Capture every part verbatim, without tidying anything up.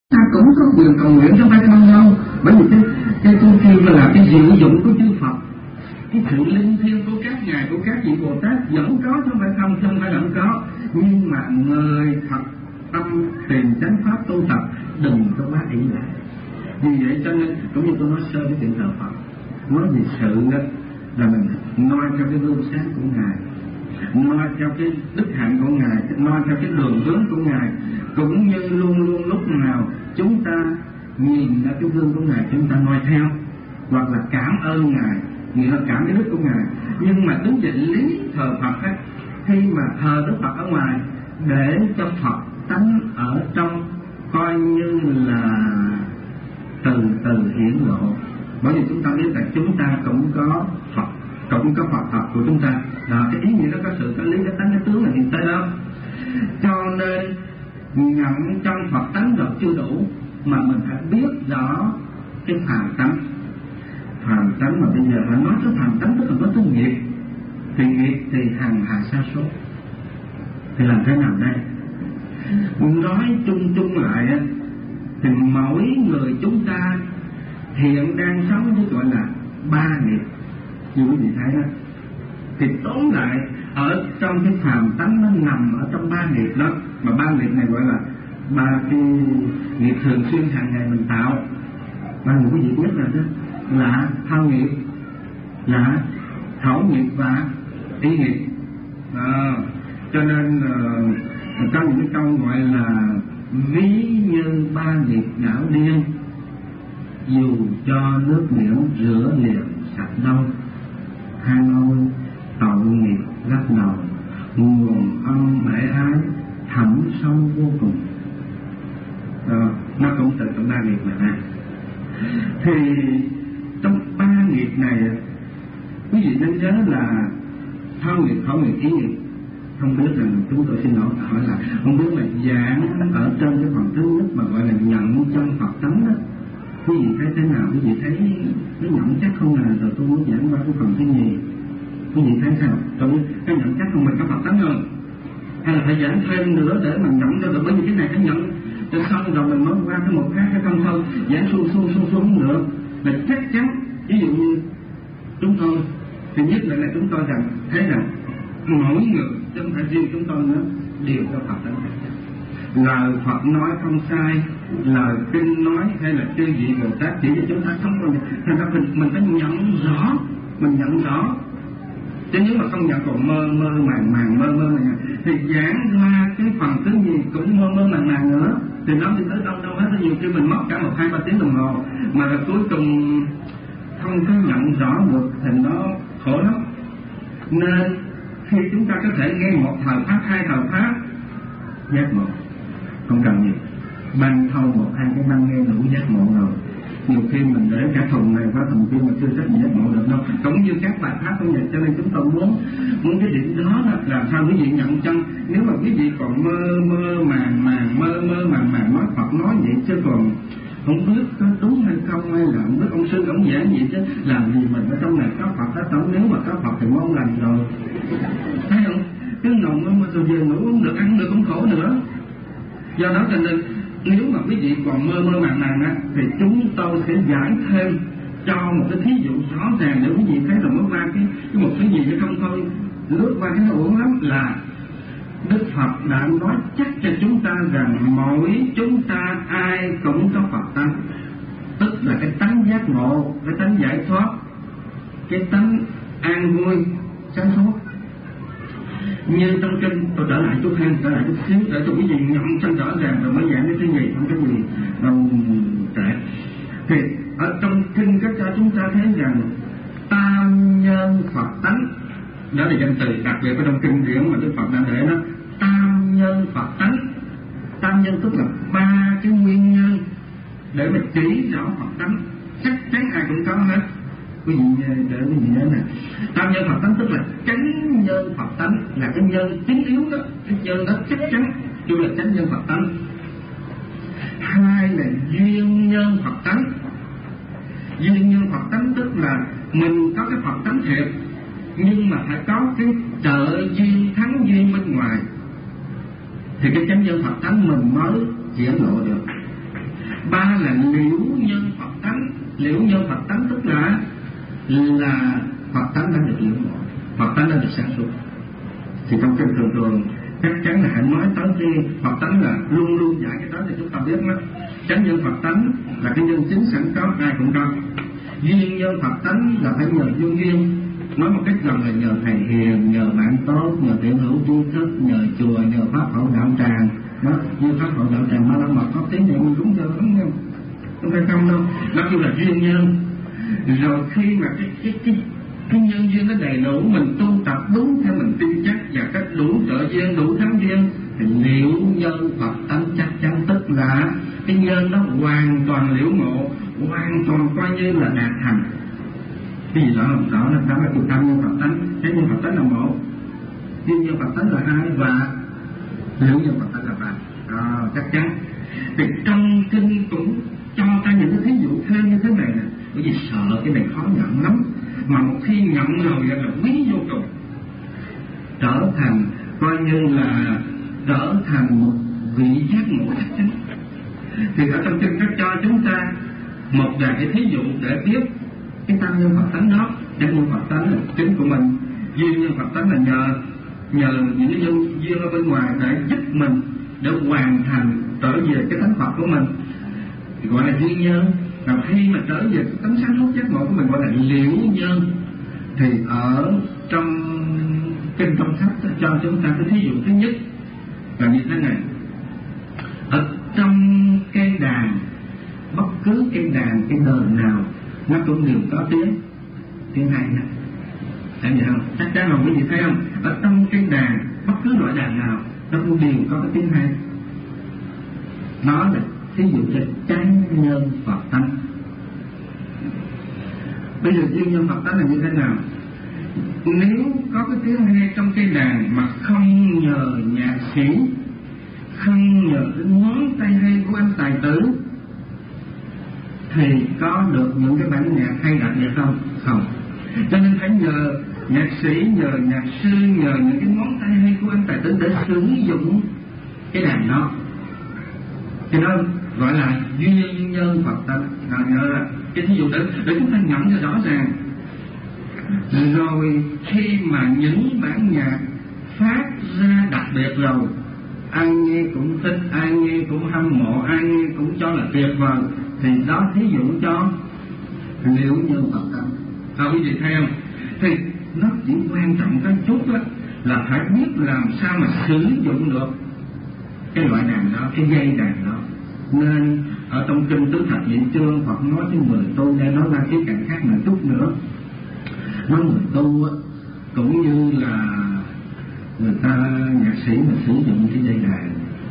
ta cũng có quyền cầu nguyện cho phải không đâu, bởi vì cái cái tu kia là cái diệu dụng của chư Phật, cái sự linh thiêng của các ngài, của các vị Bồ Tát vẫn có chứ không phải không, không phải là không có, nhưng mà người thật tâm tìm chánh pháp tu tập đừng có quá ỷ lại. Vì vậy cho nên cũng như tôi nói sơ cái chuyện thờ Phật, nói về sự đó là mình noi theo cái gương sáng của ngài, noi theo cái đức hạnh của ngài, noi theo cái đường hướng của ngài, cũng như luôn luôn lúc nào chúng ta nhìn ra cái gương của ngài chúng ta noi theo, hoặc là cảm ơn ngài, nghĩa là cảm cái đức của ngài. Nhưng mà tính về lý thờ Phật ấy, khi mà thờ Đức Phật ở ngoài để cho Phật tánh ở trong coi như là từ từ hiển lộ, bởi vì chúng ta biết là chúng ta cũng có Phật, cũng có Phật thật của chúng ta đó, cái ý nghĩa đó có sự có lý, cái tánh cái tướng là hiện tại đó. Cho nên nhận trong Phật tánh được chưa đủ, mà mình phải biết rõ cái phàm tánh. Phàm tánh mà bây giờ phải nói tới phàm tánh tức là nói tới nghiệp, thì nghiệp thì hằng hà sa số, thì làm thế nào đây? Nói chung chung lại thì mỗi người chúng ta hiện đang sống với gọi là ba nghiệp, như quý vị thấy đó. Thì tóm lại ở trong cái phàm tánh nó nằm ở trong ba nghiệp đó, mà ba nghiệp này gọi là ba cái nghiệp thường xuyên hàng ngày mình tạo. Ba nghiệp quý vị biết là đó là thao nghiệp, là khẩu nghiệp và ý nghiệp. À, cho nên uh, có những cái câu gọi là ví như ba nghiệp đảo điên, dù cho nước biển rửa liền sạch đâu, hai ôi tội nghiệp lắc đầu, nguồn ân bể ái thẳm sâu vô cùng. À, nó cũng từ trong ba nghiệp này. Thì trong ba nghiệp này quý vị nên nhớ là thao nghiệp, khẩu nghiệp, ý nghiệp. Không biết là chúng tôi xin lỗi hỏi là không biết là giảng ở trong cái phần thứ nhất mà gọi là nhận trong Phật tánh đó, quý vị thấy thế nào? Quý vị thấy cái nhận chắc không là rồi tôi muốn giảng qua cái phần thứ nhì. Quý vị thấy sao? Tôi cái nhận chắc không mình có Phật tánh không? Hay là phải giảng thêm nữa để mình nhận cho được, bởi vì cái này cái nhận cho xong rồi mình mới qua cái một cái cái không thôi giảng xuông xuông xuông xuông nữa là chắc chắn. Ví dụ như chúng tôi thì nhất định là chúng tôi rằng thấy rằng mỗi người chứ không phải riêng chúng tôi nữa đều có Phật tánh. Lời Phật nói không sai, lời kinh nói hay là chư vị Bồ Tát chỉ cho chúng ta không bao giờ. Thành ra mình mình phải nhận rõ, mình nhận rõ. Chứ nếu mà không nhận còn mơ mơ màng màng mơ mơ màng thì giảng ra cái phần thứ gì cũng mơ mơ màng màng nữa, thì nó đi tới đâu đâu hết. Nhiều khi mình mất cả một hai ba tiếng đồng hồ mà là cuối cùng không có nhận rõ được thì nó khổ lắm. Nên khi chúng ta có thể nghe một thời pháp, hai thời pháp, giác ngộ không cần gì, ban thâu một hai cái băng nghe đủ giác ngộ rồi. Nhiều khi mình để cả thùng này qua thùng kia mà chưa chắc gì giác ngộ được đâu. Cũng như các bài pháp cũng vậy. Cho nên chúng tôi muốn muốn cái điểm đó là làm sao quý vị nhận chân. Nếu mà quý vị còn mơ mơ màng màng mơ mơ màng màng nói Phật nói vậy chứ còn không biết có đúng hay không, hay là không biết ông sư ông giảng gì chứ làm gì mình ở trong này có Phật đó sống. Nếu mà có Phật thì ngon lành rồi, thấy không? Cứ nồng mà rồi về ngủ không được, ăn được cũng khổ nữa. Do đó cho nên nếu mà quý vị còn mơ mơ màng màng á thì chúng tôi sẽ giải thêm cho một cái thí dụ rõ ràng để quý vị thấy rồi mới qua cái cái một cái gì chứ không thôi lướt qua cái nó uổng lắm. Là Đức Phật đã nói chắc cho chúng ta rằng mỗi chúng ta ai cũng có Phật tánh, tức là cái tánh giác ngộ, cái tánh giải thoát, cái tánh an vui, sáng suốt. Như trong kinh, tôi trở lại chút thêm, trở lại chút xíu để cho quý vị nhận cho rõ ràng rồi mới giảng cái gì, không cái gì đâu trễ. Thì ở trong kinh các cho chúng ta thấy rằng tam nhân Phật tánh, đó là danh từ đặc biệt ở trong kinh điển mà Đức Phật đã để đó. Tam nhân Phật tánh, tam nhân tức là ba cái nguyên nhân để mà chỉ rõ Phật tánh, chắc chắn ai cũng có hết. Quý vị để quý vị nhớ nè, tam nhân Phật tánh tức là chánh nhân Phật tánh, là cái nhân chính yếu đó, cái nhân đó chắc chắn chứ là chánh nhân Phật tánh. Hai là duyên nhân Phật tánh. Duyên nhân Phật tánh tức là mình có cái Phật tánh thiệt, nhưng mà phải có cái trợ duyên thắng duyên bên ngoài thì cái chánh nhân Phật tánh mình mới triển lộ được. Ba là liễu nhân Phật tánh. Liễu nhân Phật tánh tức là là Phật tánh đã được liễu ngộ, Phật tánh đã được sáng suốt. Thì trong kinh thường thường chắc chắn là hãy nói tới cái Phật tánh là luôn luôn dạy cái đó thì chúng ta biết đó. Chánh nhân Phật tánh là cái nhân chính sẵn có, ai cũng có. Duyên nhân Phật tánh là phải nhờ duyên duyên. Nói một cách gần là nhờ thầy hiền, nhờ bạn tốt, nhờ tiểu hữu tri thức, nhờ chùa, nhờ pháp hậu đạo tràng. Đó, như pháp hậu đạo tràng Ma La Mật có tiếng niệm đúng chưa, đúng không? Không phải không đâu, nó kêu là duyên nhân. Rồi khi mà cái cái cái cái nhân duyên nó đầy đủ, mình tu tập đúng theo mình tin chắc và cách đủ trợ duyên, đủ thắng duyên thì liễu nhân Phật tánh chắc chắn, tức là cái nhân đó hoàn toàn liễu ngộ, hoàn toàn coi như là đạt thành. Cái gì đó không rõ là đó là từ tam nhân Phật tánh. Cái nhân Phật tánh là một, duyên nhân Phật tánh là hai, và liễu nhân Phật tánh là ba. À, chắc chắn. Thì trong kinh cũng cho ta những cái thí dụ thêm như thế này nè, bởi vì sợ cái này khó nhận lắm, mà một khi nhận rồi là quý vô cùng, trở thành coi như là trở thành một vị giác ngộ chắc chắn. Thì ở trong kinh nó cho chúng ta một vài cái thí dụ để biết cái tam nhân Phật tánh đó. Chánh nhân Phật tánh là chính của mình, duyên nhân Phật tánh là nhờ nhờ những cái nhân duyên ở bên ngoài để giúp mình để hoàn thành trở về cái tánh Phật của mình, thì gọi là duyên nhân. Và khi mà trở về cái tánh sáng suốt giác ngộ của mình gọi là liễu nhân. Thì ở trong kinh trong sách cho chúng ta cái thí dụ thứ nhất là như thế này. Ở trong cây đàn, bất cứ cây đàn, cây đờn nào nó cũng đều có tiếng tiếng hay nè, thấy vậy không? Chắc chắn là quý vị thấy không? Ở trong cây đàn, bất cứ loại đàn nào nó cũng đều có cái tiếng hay. Nó là thí dụ cho chánh nhân Phật tánh. Bây giờ duyên nhân Phật tánh là như thế nào? Nếu có cái tiếng hay trong cây đàn mà không nhờ nhạc sĩ, không nhờ cái ngón tay hay của anh tài tử, thì có được những cái bản nhạc hay đặc biệt không? Không. Cho nên phải nhờ nhạc sĩ, nhờ nhạc sư, nhờ những cái ngón tay hay của anh tài tử để sử dụng cái đàn đó. Thì đó gọi là duyên nhân Phật tánh. À, nhớ là cái thí dụ để, để chúng ta nhận cho rõ ràng. Rồi khi mà những bản nhạc phát ra đặc biệt rồi, ai nghe cũng thích, ai nghe cũng hâm mộ, ai nghe cũng cho là tuyệt vời, thì đó thí dụ cho liễu nhân Phật tánh. À, quý vị thấy không? Thì nó chỉ quan trọng cái chút đó là phải biết làm sao mà sử dụng được cái loại đàn đó, cái dây đàn đó. Nên ở trong kinh Tứ Thập Nhị Chương Phật nói cái người tu, để nói ra cái cảnh khác một chút nữa. Nói người tu á, cũng như là người ta nhạc sĩ mà sử dụng cái dây đàn,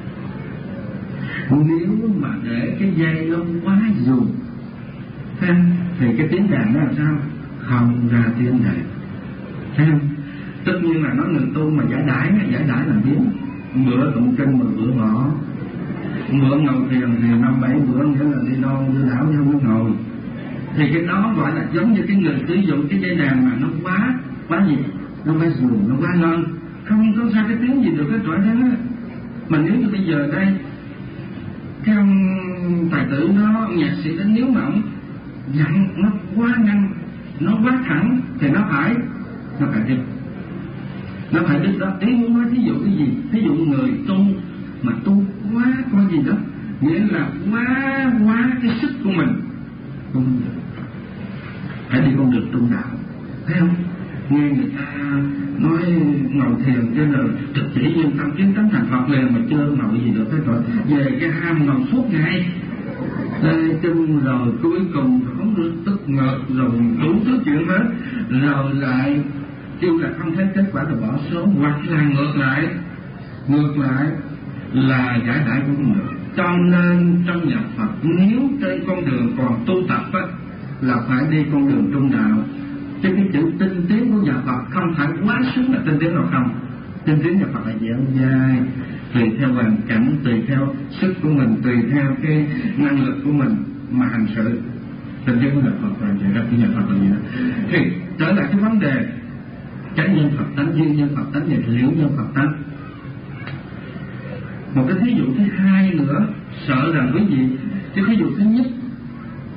nếu mà để cái dây nó quá dù thì cái tiếng đàn nó làm sao? Không ra tiếng đàn. Thấy không? Tất nhiên là nói người tu mà giải đãi, giải đãi làm tiếng bữa tụng kinh mà bữa bỏ, bữa ngồi thiền thì năm bảy bữa nữa là đi đâu đi đảo chứ không có ngồi. Thì cái đó gọi là giống như cái người sử dụng cái dây đàn mà nó quá quá gì, nó quá dù, nó quá ngon, không có ra cái tiếng gì được cái trọi đó. Mà nếu như bây giờ đây cái ông tài tử nó, nhạc sĩ đó, nếu mà ông dặn nó quá nhanh, nó quá thẳng thì nó phải nó phải đi nó phải đi đó. Ý muốn nói thí dụ cái gì? Thí dụ người tu mà tu quá coi gì đó, nghĩa là quá quá cái sức của mình, không được. Phải đi con đường trung đạo, thấy không? Nghe người ta nói ngồi thiền cho rồi thực chỉ nhân tâm kiến tánh thành Phật liền mà chưa ngồi gì được, cái rồi về cái ham ngồi suốt ngày tê chân, rồi cuối cùng không được tức ngợt, rồi đủ thứ chuyện hết, rồi lại kêu là không thấy kết quả rồi bỏ số, hoặc là ngược lại ngược lại là giải đãi cũng không được. Cho nên trong nhà Phật nếu trên con đường còn tu tập á, là phải đi con đường trung đạo. Chứ cái chữ tinh tiến của nhà Phật không phải quá sướng là tinh tiến nào không. Tinh tiến nhà Phật là dẻo dai, tùy theo hoàn cảnh, tùy theo sức của mình, tùy theo cái năng lực của mình mà hành sự. Tinh tiến của nhà Phật là vậy đó, của nhà Phật là vậy đó. Thì trở lại cái vấn đề chánh nhân Phật tánh, duyên nhân Phật tánh và liễu nhân Phật tánh. Một cái thí dụ thứ hai nữa, sợ rằng quý vị cái thí dụ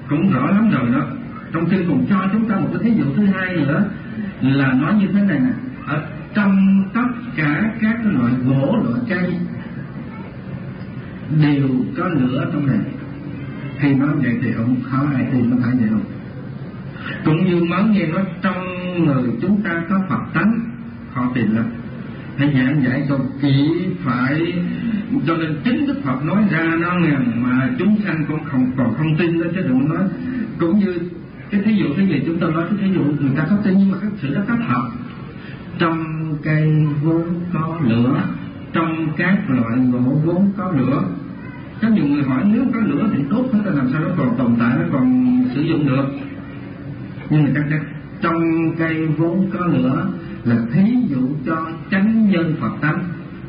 cũng rõ lắm rồi đó. Trong kinh còn cho chúng ta một cái thí dụ thứ hai nữa, là nói như thế này nè: ở trong tất cả các loại gỗ, loại cây đều có lửa trong này. Khi nói vậy thì không khó ai tin, có phải vậy không? Cũng như mới nghe nói trong người chúng ta có Phật tánh, khó tin lắm. Phải giảng giải cho kỹ, phải cho nên chính Đức Phật nói ra nó ngàn mà chúng sanh cũng không còn không tin đó, chứ đừng nói. Cũng như cái thí dụ cái gì chúng ta nói, cái thí dụ người ta có tin nhưng mà cái sự đó có thật. Trong cây vốn có lửa, trong các loại gỗ vốn có lửa. Có nhiều người hỏi nếu có lửa thì tốt hết, làm sao nó còn tồn tại, nó còn sử dụng được. Nhưng người ta chắc trong cây vốn có lửa là thí dụ cho chánh nhân Phật tánh.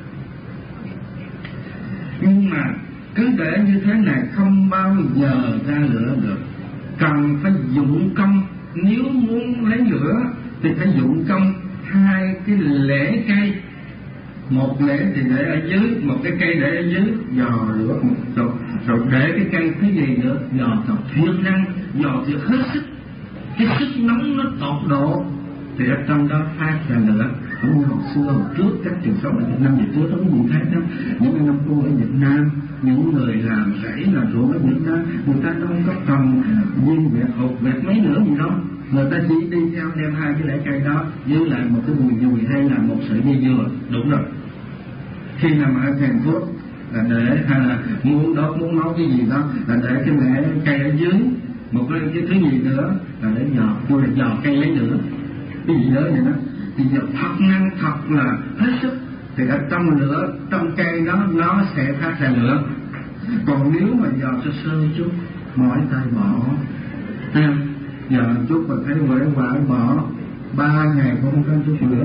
Nhưng mà cứ để như thế này không bao giờ ra lửa được, cần phải dụng công. Nếu muốn lấy lửa thì phải dụng công hai cái lễ cây. Một lễ thì để ở dưới, một cái cây để ở dưới, dò lửa một rồi, rồi để cái cây cái gì nữa, dò thật thiệt năng, dò thiệt hết sức. Cái sức nóng nó tột độ thì ở trong đó phát ra lửa. Cũng như hồi xưa, hồi trước, các trường sống ở Việt Nam về trước, không có gì khác đâu. Những năm cô ở Việt Nam, những người làm rẫy là ruộng ở Việt Nam, người ta không có trồng viên vẹt, hột vẹt mấy nữa gì đâu. Người ta chỉ đi theo đem hai cái lễ cây đó với lại một cái mùi dùi hay là một sợi dây dừa. Đúng rồi. Khi nằm ở thành phố là để, hay là muốn đốt muốn nấu cái gì đó là để cái lễ cây ở dưới, một cái, cái thứ gì nữa là để dò, tôi là dò cây lấy lửa, cái gì đó vậy đó. Thì giờ thật năng, thật là hết sức thì ở trong lửa, trong cây đó nó sẽ phát ra lửa. Còn nếu mà dò sơ sơ chút, mỏi tay bỏ ha, giờ chút mà thấy quể quả bỏ ba ngày cũng không có chút lửa.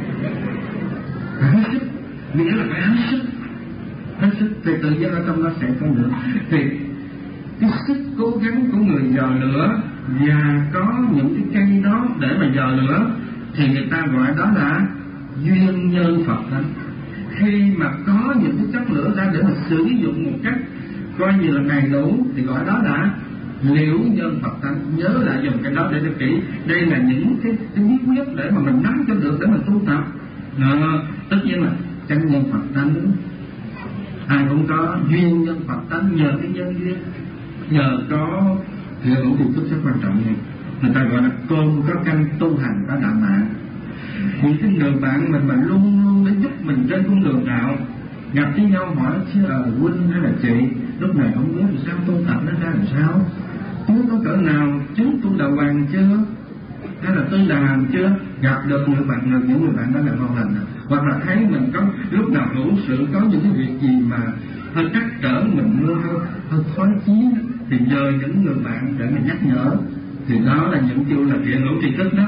Hết sức, nghĩa là phải hết sức, hết sức thì tự nhiên ở trong nó sẽ có lửa. Thì cái sức cố gắng của người dò lửa và có những cái cây đó để mà dò lửa thì người ta gọi đó là duyên nhân Phật tánh. Khi mà có những cái chất lửa ra để mà sử dụng một cách coi như là đầy đủ thì gọi đó là liễu nhân Phật tánh. Nhớ lại dùng cái đó để cho kỹ. Đây là những cái, cái bí quyết để mà mình nắm cho được để mình tu tập. Ờ, tất nhiên là chân nhân Phật tánh ai cũng có, duyên nhân Phật tánh nhờ cái nhân duyên, nhờ có hiệu hữu thì rất quan trọng này. Người ta gọi là côn có căn tu hành có đạo mạng. Những cái người bạn mình mà luôn luôn để giúp mình trên con đường đạo, gặp với nhau hỏi chứ là huynh hay là chị, lúc này không biết làm sao tu tập nó ra làm sao, chú có cỡ nào, chú tu đạo hoàng chưa, hay là tu đàm chưa. Gặp được người bạn, được những người bạn đó là ngon lành. Hoặc là thấy mình có lúc nào hữu sự có những cái việc gì mà hơi trắc trở mình luôn, hơi, hơi khó chí thì nhờ những người bạn để mà nhắc nhở. Thì đó là những kêu là hiện hữu tri thức đó.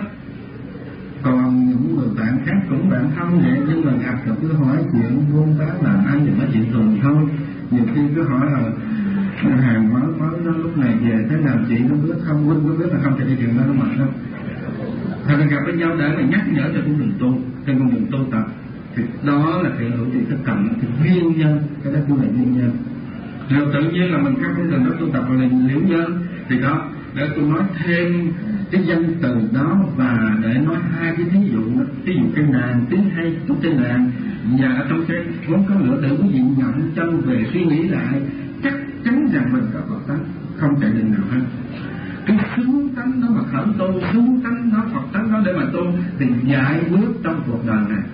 Còn những người bạn khác cũng bạn thân vậy, nhưng mà gặp được cứ hỏi chuyện buôn bán làm ăn thì nói chuyện thường thôi. Nhiều khi cứ hỏi là hàng mới mới nó lúc này về thế nào, chị có biết không, huynh có biết là không, thì đi chuyện đó nó mệt lắm. Thật là gặp với nhau để mà nhắc nhở cho con đường tu, trên con đường tu tập. Thì đó là hiện hữu tri thức cần, thì duyên nhân, cái đó cũng là duyên nhân. Rồi tự nhiên là mình khác con đường đó tu tập là liễu nhân. Thì đó, để tôi nói thêm cái danh từ đó và để nói hai cái thí dụ đó. Ví dụ cây nàng, tiếng hay của cây nàng, và ở trong cái vốn có lửa để quý vị nhận chân về suy nghĩ lại, chắc chắn rằng mình có Phật tánh, không chạy đường nào hết. Cái xứng tánh đó mà khởi tu, xứng tánh đó, Phật tánh đó để mà tu thì giải bước trong cuộc đời này.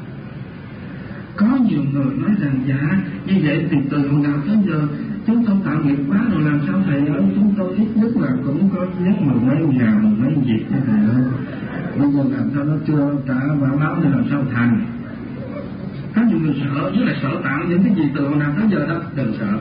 Có nhiều người nói rằng dạ như vậy thì từ hồi nào tới giờ chúng tôi tạo nghiệp quá rồi, làm sao thầy ơi, chúng tôi ít nhất là cũng có biết mười mấy nhà, mười mấy việc như thầy ơi, bây giờ làm sao nó chưa trả báo báo thì làm sao thành. Có nhiều người sợ, với lại sợ tạo những cái gì từ hồi nào tới giờ đó. Đừng sợ.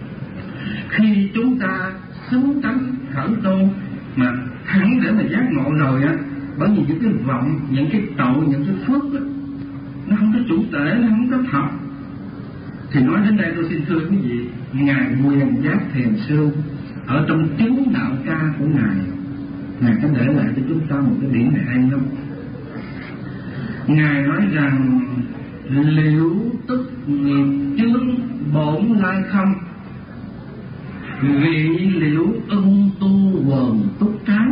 Khi chúng ta xứng tánh khởi tu mà thẳng để mà giác ngộ rồi á, bởi vì những cái vọng, những cái tội, những cái phước á, nó không có chủ thể, nó không có thật. Thì nói đến đây tôi xin thưa quý vị, Ngài Quyền Giác Thiền Sư ở trong chứng đạo ca của Ngài, Ngài có để lại cho chúng ta một cái điểm này hay lắm. Ngài nói rằng liễu tức nghiệp chướng bổn lai không, vị liễu ưng tu quần túc trái.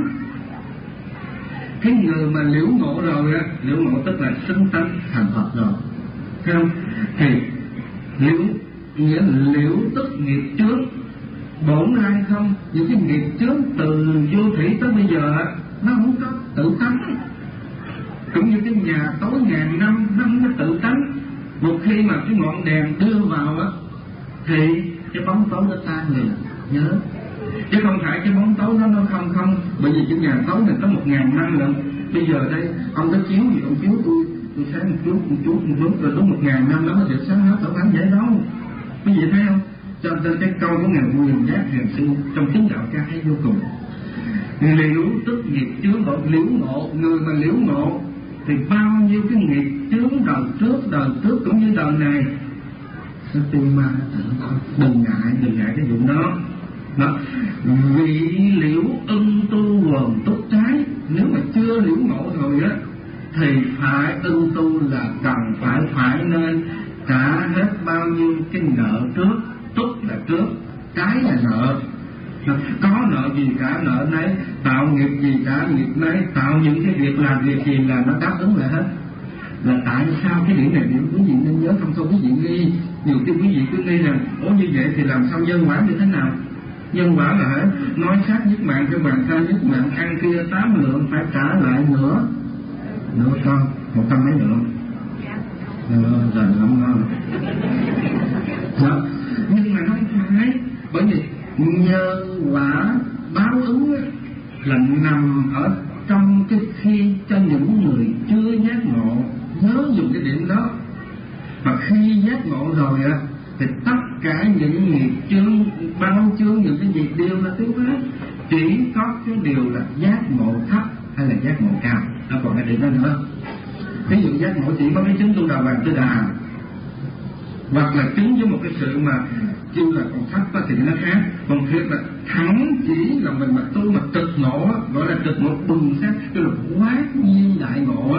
Cái người mà liễu ngộ rồi á, liễu ngộ tức là xưng tánh thành Phật rồi, thấy không? Thì liễu nghĩa là liễu tức nghiệp trước bổn lai không. Những cái nghiệp trước từ vô thủy tới bây giờ nó không có tự tánh, cũng như cái nhà tối ngàn năm nó không có tự tánh. Một khi mà cái ngọn đèn đưa vào á thì cái bóng tối nó tan liền, nhớ, chứ không phải cái bóng tối nó nó không không. Bởi vì cái nhà tối này có một ngàn năm lận. Bây giờ đây ông có chiếu gì ông chiếu tôi tôi sáng một chút một chút một chút rồi đúng một ngàn năm đó nó sẽ sáng hết tỏ ánh vậy đó. Quý vị thấy không? Cho nên cái câu của ngài Quyền Giác Hiền Sư trong Chính Đạo Ca hay vô cùng. Liễu tức nghiệp chướng ngộ, liễu ngộ, người mà liễu ngộ thì bao nhiêu cái nghiệp chướng đời trước, đời trước cũng như đời này sẽ tiêu ma. Đừng ngại, đừng ngại cái vụ đó. Đó. Vị liễu ưng tu quần túc trái. Nếu mà chưa liễu ngộ rồi á thì phải ưng tu là cần phải phải nên trả hết bao nhiêu cái nợ trước. Túc là trước, trái là nợ. Có nợ gì cả nợ nấy, tạo nghiệp gì cả nghiệp nấy, tạo những cái việc làm việc gì là nó đáp ứng lại hết. Là tại sao cái điểm này điểm quý vị nên nhớ, không thôi quý vị nghi. Nhiều khi quý vị cứ nghi rằng ủa như vậy thì làm sao nhân quả như thế nào? Nhân quả là hả? Nói sát nhất mạng cho bàn ta nhất mạng, ăn kia tám lượng phải trả lại nữa. Nữa con, một trăm mấy lượng. Nữa, rồi không ngon. Đó. Nhưng mà nó không phải, bởi vì nhân quả báo ứng là nằm ở trong cái khi cho những người chưa giác ngộ. Nhớ dùng cái điểm đó. Mà khi giác ngộ rồi á thì tất cả những nghiệp chướng, bao chướng, những cái gì đều là tiêu hết. Chỉ có cái điều là giác ngộ thấp hay là giác ngộ cao. Nó còn cái điểm đó nữa. Ví dụ giác ngộ chỉ có cái chứng tu đà bàn tư đà, hoặc là chứng với một cái sự mà chưa là còn thấp thì nó khác. Còn thiệt là thẳng chỉ là mình mà tu mà cực ngộ, gọi là cực ngộ bừng sáng, tức là quá nhiên đại ngộ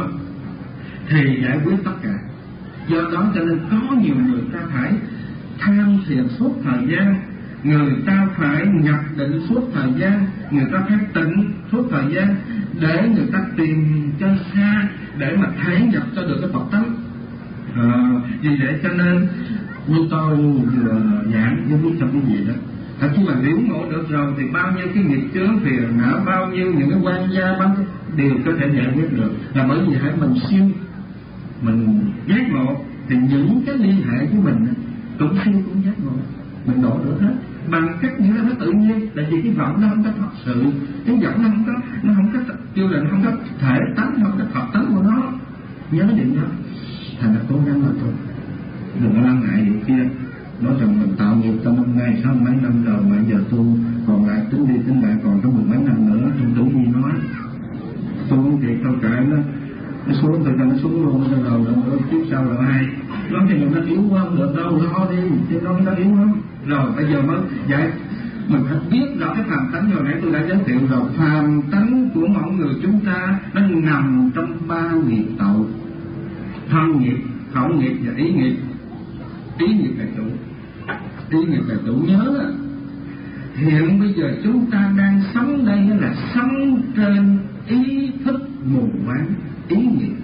thì giải quyết tất cả. Do đó cho nên có nhiều người ta phải tham thiền suốt thời gian, người ta phải nhập định suốt thời gian, người ta phải tịnh suốt thời gian để người ta tìm cho xa, để mà thấy nhập cho được cái Phật tánh. À, vì vậy cho nên như tôi vừa giảng với quý trong cái gì đó, thật khi mà liễu ngộ được rồi thì bao nhiêu cái nghiệp chướng phiền não, bao nhiêu những cái quan gia bao nhiêu đều có thể giải quyết được. Là bởi vì hãy mình siêu mình giác ngộ thì những cái liên hệ của mình cũng siêu cũng giác ngộ, mình đổ được hết bằng cách như là nó tự nhiên. Tại vì cái vọng nó không có thật sự, cái vọng nó không có, nó không có kêu là nó không có thể tánh, không có thật tánh của nó. Nhớ điểm đó, thành là cố gắng mà thôi, đừng có lo ngại điều kia. Nói rằng mình tạo nghiệp trong năm nay sau mấy năm rồi mà giờ tu còn lại tính đi tính lại còn có mười mấy năm nữa. Trong Tử Nhi nói tôi không thiệt đâu cả nó nó xuống từ từ nó xuống luôn rồi rồi nó tiếp sau rồi ai nói thì nó yếu quá không được đâu, lo đi chứ nó nó yếu lắm. Rồi bây giờ mới giải mình phải biết rõ cái phàm tánh. Hồi nãy tôi đã giới thiệu rồi, phàm tánh của mỗi người chúng ta nó nằm trong ba nghiệp tậu: thân nghiệp, khẩu nghiệp và ý nghiệp. Ý nghiệp là chủ, ý nghiệp là chủ. Nhớ đó, hiện bây giờ chúng ta đang sống đây là sống trên ý thức mù quáng, ý nghiệp.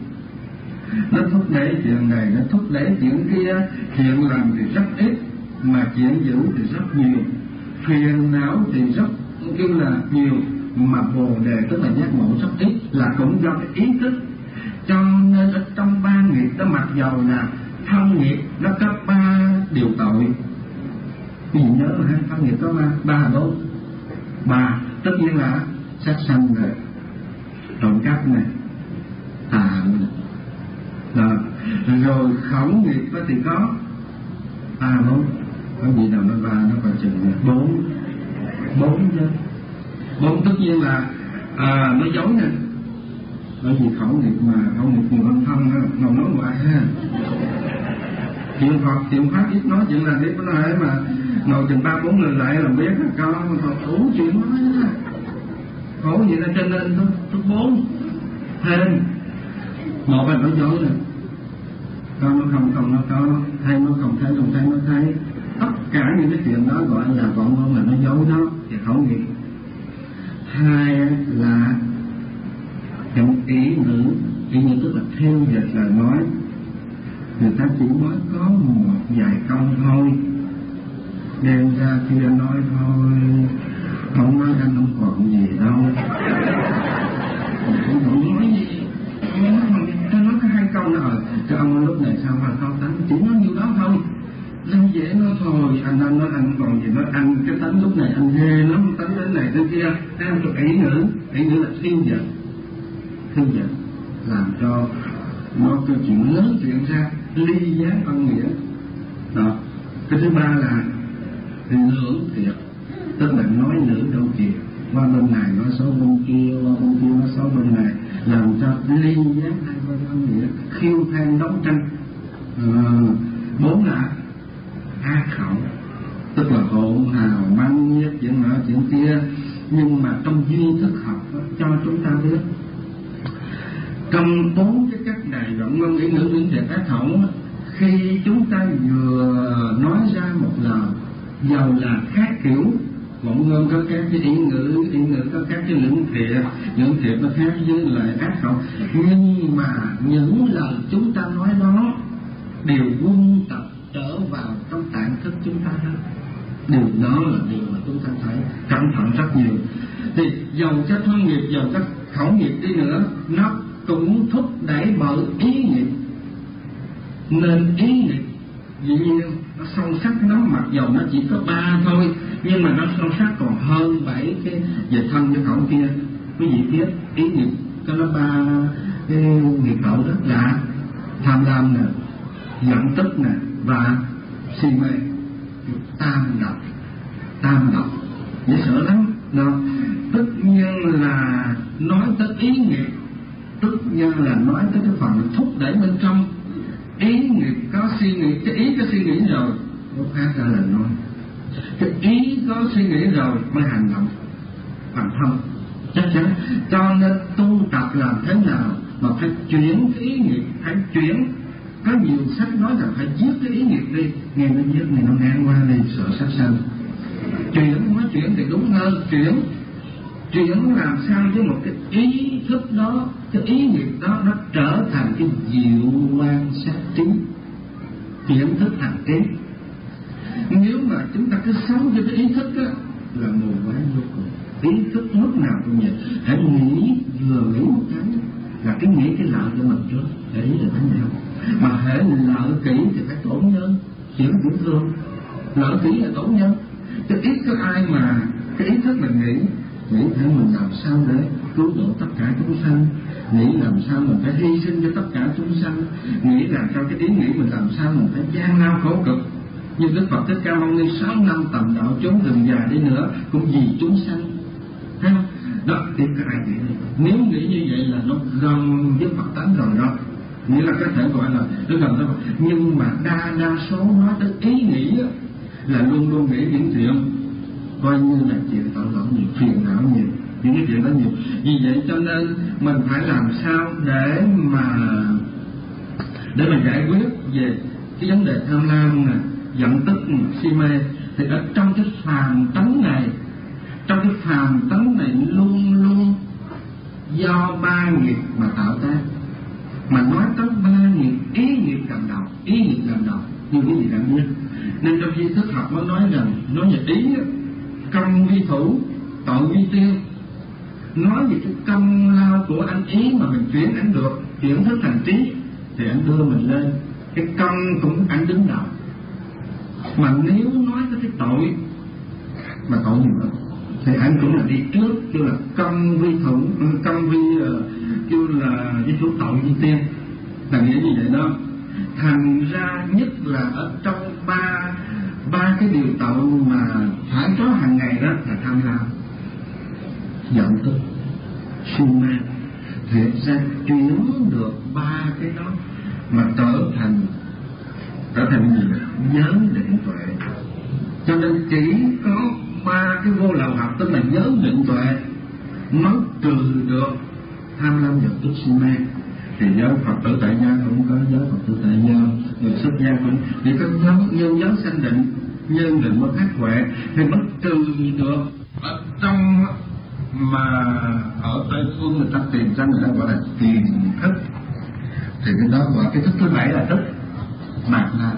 Nó thúc đẩy chuyện này, nó thúc đẩy chuyện kia. Chuyện làm thì rất ít, mà chuyện giữ thì rất nhiều. Phiền não thì rất kêu là nhiều, mà bồ đề tức là giác ngộ rất ít, là cũng do cái ý thức. Cho nên ở trong ba nghiệp đó, mặc dầu là thân nghiệp nó có ba điều tội. Vì nhớ ha, thân nghiệp có ba, ba đâu? Ba, tất nhiên là sát sanh này, trộm cắp này, tà này. Đó. Rồi khẩu nghiệp đó thì có ba bốn, có gì nào nó ba nó còn chừng này. bốn bốn chứ bốn tất nhiên là à, nó dối nè, bởi vì khẩu nghiệp mà khẩu nghiệp nhiều hơn thân đó, ngồi nói hoài ha. Chuyện Phật chuyện Pháp ít nói chuyện là biết nó nói mà ngồi chừng ba bốn người lại là biết là con Phật đủ chuyện nói đó. Khổ vậy là cho nên tôi tôi bốn thêm một là nói dối nè, con nó không không nó có, hai nó không thấy không thấy nó thấy, tất cả những cái chuyện đó gọi là vọng ngôn, là nó giấu đó thì khẩu nghiệp. Hai là trong ý ngữ, ý ngữ tức là theo dịch lời nói, người ta chỉ nói có một vài câu thôi, đem ra kia nói thôi, không nói anh không còn gì đâu, không còn nói gì. Tôi nói có hai câu nào cho ông lúc này sao mà không tánh, chỉ nói nhiêu đó thôi, anh dễ nói thôi, anh anh nói anh còn gì nói, anh cái tánh lúc này anh ghê lắm, tánh đến này đến kia, em thuộc ý ngữ, ý ngữ là thiên giận, thiên giận làm cho nó câu chuyện lớn chuyện ra ly gián văn nghĩa đó. Cái thứ ba là lưỡng thiệt, tức là nói lưỡng đâu kìa, qua bên này nói xấu bên kia, qua bên kia nói xấu bên này, làm cho ly gián hai bên văn nghĩa, khiêu than đấu tranh. À, bốn là ác khẩu, tức là hỗn hào mang nhiệt chuyện nọ chuyện kia, nhưng mà trong duy thức học đó, cho chúng ta biết trong bốn cái cách này vọng ngôn ý ngữ lưỡng thiệt ác khẩu, khi chúng ta vừa nói ra một lời giàu là khác kiểu, vọng ngôn có các cái ý ngữ, ý ngữ có các cái lưỡng thiệt, lưỡng thiệt nó khác với lời ác khẩu, nhưng mà những lời chúng ta nói đó đều quân tập trở vào trong tạng thức chúng ta hết. Điều đó là điều mà chúng ta phải cẩn thận rất nhiều. Thì dầu cho thân nghiệp, dầu cho khẩu nghiệp đi nữa, nó cũng thúc đẩy bởi ý nghiệp. Nên ý nghiệp dĩ nhiên nó sâu sắc, nó mặc dầu nó chỉ có ba thôi, nhưng mà nó sâu sắc còn hơn bảy cái về thân với khẩu kia. Quý vị biết ý nghiệp có nó ba cái nghiệp khẩu đó là tham lam nè, giận tức nè và si mê. Tam độc, tam độc dễ sợ lắm đó. Tất nhiên là nói tới ý nghiệp, tất nhiên là nói tới cái phần thúc đẩy bên trong. Ý nghiệp có suy nghĩ, cái ý có suy nghĩ rồi nó phát ra lời nói, cái ý có suy nghĩ rồi mới hành động bằng thân chắc chắn. Cho nên tu tập làm thế nào mà phải chuyển cái ý nghiệp, phải chuyển. Có nhiều sách nói rằng phải giết cái ý nghiệp đi, nghe nó giết này nó ngang qua đi, sợ sát sanh. Chuyển, nói chuyển thì đúng hơn, chuyển chuyển làm sao với một cái ý thức đó, cái ý nghiệp đó nó trở thành cái diệu quan sát trí, chuyển thức thành trí. Nếu mà chúng ta cứ sống với cái ý thức đó là mù quáng vô cùng. Ý thức lúc nào cũng vậy, hãy nghĩ vừa nghĩ một cái là cái nghĩ cái lợi cho mình trước, để ý là đánh nhau. Mà hễ lợi kỹ thì phải tổn nhân, chuyển chuyển thương. Lợi kỹ là tổn nhân. Cái ít có ai mà cái ý thức mình nghĩ, nghĩ thể mình làm sao để cứu độ tất cả chúng sanh, nghĩ làm sao mình phải hy sinh cho tất cả chúng sanh, nghĩ làm sao cái ý nghĩ mình làm sao mình phải gian lao khổ cực. Như Đức Phật Thích Ca Mâu Ni sáu năm tầm đạo chốn rừng già đi nữa cũng vì chúng sanh, thấy không? Đó, thì cái ai nghĩ này. Nếu nghĩ như vậy là nó gần với Phật tánh rồi đó, nghĩa là có thể gọi là nó gần đó. Nhưng mà đa đa số nói tới ý nghĩ đó, là luôn luôn nghĩ những chuyện coi như là chuyện tội lỗi nhiều, phiền não nhiều, những cái chuyện đó nhiều. Vì vậy cho nên mình phải làm sao để mà để mà giải quyết về cái vấn đề tham lam nè, giận tức, si mê. Thì ở trong cái phàm tánh này, trong cái phàm tánh này luôn luôn do ba nghiệp mà tạo ra. Mà nói tới ba nghiệp, ý nghiệp cầm đầu, ý nghiệp cầm đầu như cái gì đã biết. Nên trong di thức học nó nói rằng, nói về ý, công vi thủ, tội vi tiêu. Nói về cái công lao của anh ý mà mình chuyển ảnh được, chuyển thức thành trí, thì anh đưa mình lên. Cái công cũng anh đứng đầu. Mà nếu nói tới cái tội, mà tội nhiều lắm, thì anh cũng là đi trước, kêu là công vi thủ, công vi kêu là vi thủ tội vi tiêu, là nghĩa như vậy đó. Thành ra nhất là ở trong ba ba cái điều tội mà phải có hàng ngày đó là tham lam, giận tức, si mê. Thiệt ra chuyển được ba cái đó mà trở thành trở thành gì? Giới định tuệ. Cho nên chỉ có ba cái vô lậu học, tức là giới định tuệ, mới trừ được tham lam, giận tức, si mê. Thì giới Phật tử tại gia cũng có giới Phật tử tại gia, người xuất gia cũng chỉ có nhóm nhân giới sanh định, nhân định mất ác huệ thì mất trừ được. Ở trong mà ở Tây phương người ta tìm ra, người ta gọi là tiềm thức, thì cái đó gọi cái thức thứ bảy là thức mạt na.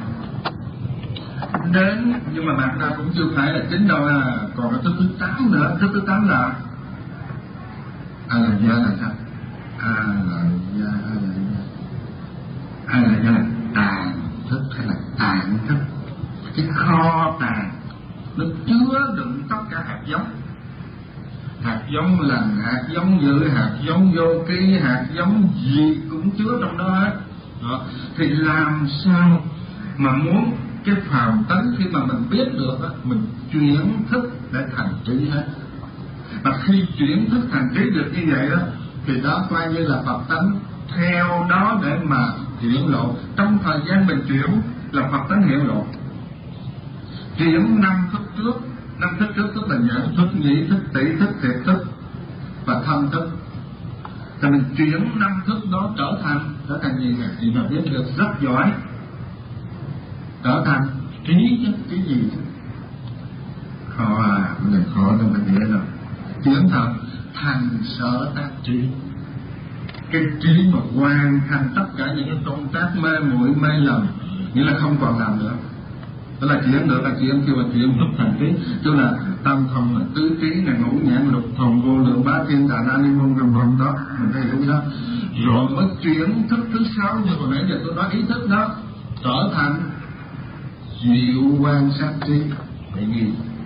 Đến nhưng mà mạt na cũng chưa phải là chính đâu, à còn cái thức thứ tám nữa. Thức thứ tám là a la gia là sao? A la gia, a la gia, a la gia là tàn thức hay là tạng thức, cái kho tàng nó chứa đựng tất cả hạt giống. Hạt giống lành, hạt giống dữ, hạt giống vô ký, hạt giống gì cũng chứa trong đó hết. Đó. Thì làm sao mà muốn cái phàm tánh khi mà mình biết được đó, mình chuyển thức để thành trí hết. Và khi chuyển thức thành trí được như vậy đó, thì đó coi như là Phật tánh theo đó để mà hiển lộ. Trong thời gian mình chuyển là Phật tánh hiển lộ. Chuyển năm thức trước, năm thức trước tức là nhãn thức, nhĩ thức, tỷ thức, thiệt thức và thân thức. Thì mình chuyển năm thức đó trở thành trở thành gì hả? Thì mà biết được rất giỏi, trở thành trí chứ, cái gì chứ? Khó à, cái này khó đâu mình dễ đâu. Chuyển thành thành sở tác trí, cái trí mà hoàn thành tất cả những cái công tác mê muội mê lầm, nghĩa là không còn làm nữa. Đó là chuyển được, là chuyển kêu là chuyển thức thành trí, tức là tâm thông là tứ trí này, ngũ nhãn lục thông vô lượng bá thiên đà na ni môn rừng rừng đó, mình thấy đúng đó. Rồi mới chuyển thức thứ sáu như hồi nãy giờ tôi nói, ý thức đó trở thành diệu quan sát trí. Vậy gì?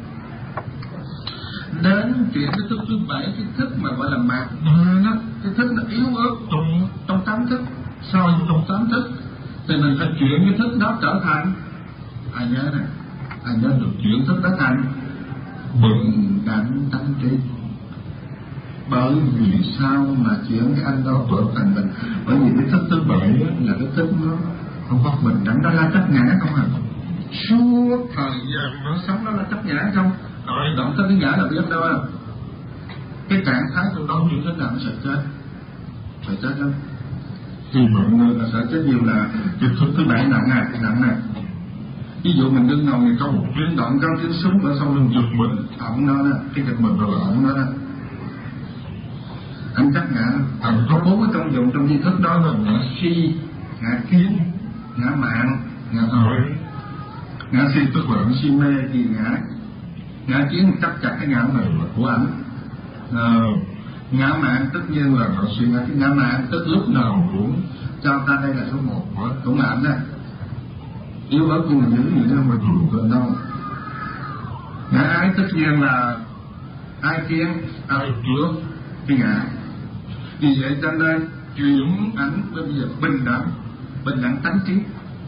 Đến chuyển cái thức thứ bảy, cái thức mà gọi là mạt na, cái thức nó yếu ớt trong trong tám thức, so trong tám thức, thì mình phải chuyển cái thức đó trở thành, ai nhớ này, ai nhớ được chuyển thức đó thành bừng đảnh tánh trí. Bởi vì sao mà chuyển cái anh đó trở thành mình? Bởi vì cái thức thứ bảy là cái thức nó không có bình đẳng, đó là chấp ngã không à. Suốt thời gian nó sống đó là chấp ngã không. Rồi động tới cái ngã là biết đâu à. Cái trạng thái trong đó như thế nào nó sẽ chết, sẽ chết lắm. Thì mọi người là sẽ chết nhiều là cái thức thứ bảy nặng à, nặng à. Ví dụ mình đứng ngồi thì có một tiếng động, có tiếng súng ở sau lưng giật mình, ổng nó đó, cái giật mình rồi là ổng nó đó. Anh chấp ngã, anh có bốn cái công dụng trong di thức đó là ngã si, ngã kiến, ngã mạng, ngã tội. Ngã si tức là si mê gì ngã, ngã kiến chấp chặt cái ngã này là của ảnh. À, ngã mạng tất nhiên là ngã si, ngã mạng tức lúc nào cũng cho ta đây là số một, cũng là ảnh đó. Yếu ớt nhưng mà giữ gì đó mà chịu gần đâu. Ngã ái tất nhiên là ai kiến, ai trước cái ngã. Vì vậy cho nên chuyển ảnh bây giờ bình đẳng, bình đẳng tánh trí.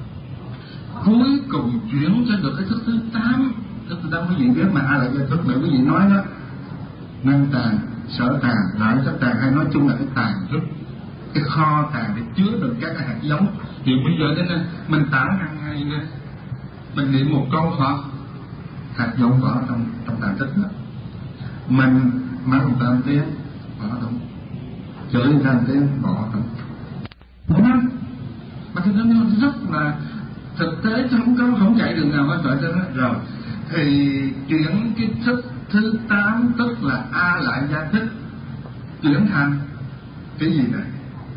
Cuối cùng chuyển cho được cái thức thứ tám, thức thứ tám quý vị biết mà ai lại cho thức nữa quý vị nói đó. Năng tàng, sở tàng, đại sở tàng, hay nói chung là cái tàng thức, cái kho tàng để chứa được các cái hạt giống. Thì bây giờ thế nên mình tản hàng ngày nè, mình niệm một câu Phật, hạt giống bỏ trong trong tàng thức đó. Mình mang một tam tiếng bỏ trong, chửi tam tiếng bỏ trong. Đúng không? Mà cái đó nó rất là thực tế, chứ không có không chạy đường nào hết cho nó. Rồi thì chuyển cái thức thứ tám tức là a lại gia thức, chuyển thành cái gì này?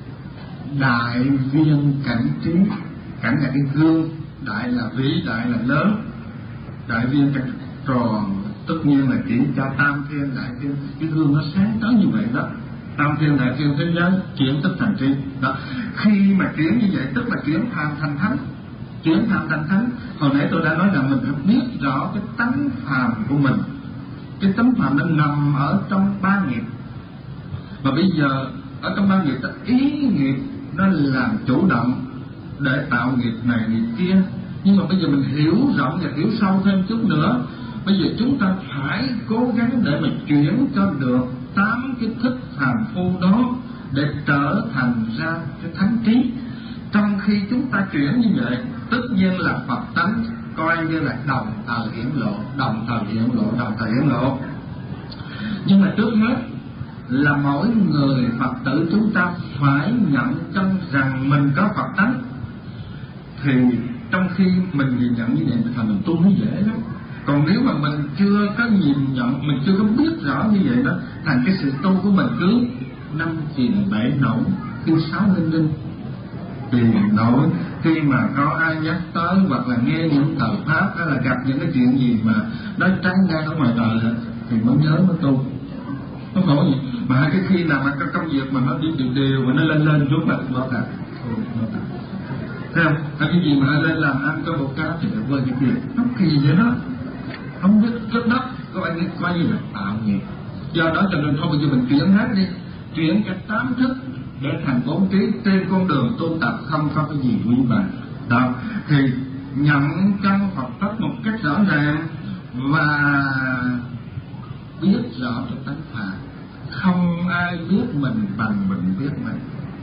Đại viên cảnh trí. Cảnh là cái gương, đại là vĩ, đại là lớn, đại viên cảnh tròn, tất nhiên là chỉ cho tam thiên đại thiên. Cái gương nó sáng tới như vậy đó, tam thiên đại thiên thế giới chuyển tức thành tri đó. Khi mà chuyển như vậy tức là chuyển phàm thành thánh, chuyển phàm thành thánh. Hồi nãy tôi đã nói rằng mình phải biết rõ cái tánh phàm của mình. Cái tánh phàm nó nằm ở trong ba nghiệp, và bây giờ ở trong ba nghiệp đó, ý nghiệp nó làm chủ động để tạo nghiệp này nghiệp kia. Nhưng mà bây giờ mình hiểu rộng và hiểu sâu thêm chút nữa. Bây giờ chúng ta phải cố gắng để mà chuyển cho được tám cái thức phàm phu đó để trở thành ra cái thánh trí. Trong khi chúng ta chuyển như vậy, tất nhiên là Phật tánh coi như là đồng thời hiển lộ, đồng thời hiển lộ, đồng thời hiển lộ. Nhưng mà trước hết là mỗi người Phật tử chúng ta phải nhận chân rằng mình có Phật tánh. Thì trong khi mình nhìn nhận như vậy thì mình tu nó dễ lắm. Còn nếu mà mình chưa có nhìn nhận, mình chưa có biết rõ như vậy đó, thành cái sự tu của mình cứ năm chìm bảy nổi, cứ sáu linh linh tiền nổi. Khi mà có ai nhắc tới hoặc là nghe những thời pháp hay là gặp những cái chuyện gì mà nó trái ngang ở ngoài đời thì mới nhớ mới tu. Nó khổ gì mà hai cái khi nào mà có công việc mà nó đi đều đều mà nó lên lên xuống là nó cả thấy không? Hay cái gì mà lên làm ăn có một cái thì phải quên cái việc nó kỳ vậy đó, không biết rất đất các bạn coi như là tạo nghiệp. Do đó cho nên thôi bây giờ mình chuyển hết đi, chuyển cái tám thức để thành bốn trí trên con đường tu tập không có cái gì quý bản đó. Thì nhận trong Phật pháp một cách rõ ràng và biết rõ trong tánh pháp, không ai biết mình bằng mình biết mình.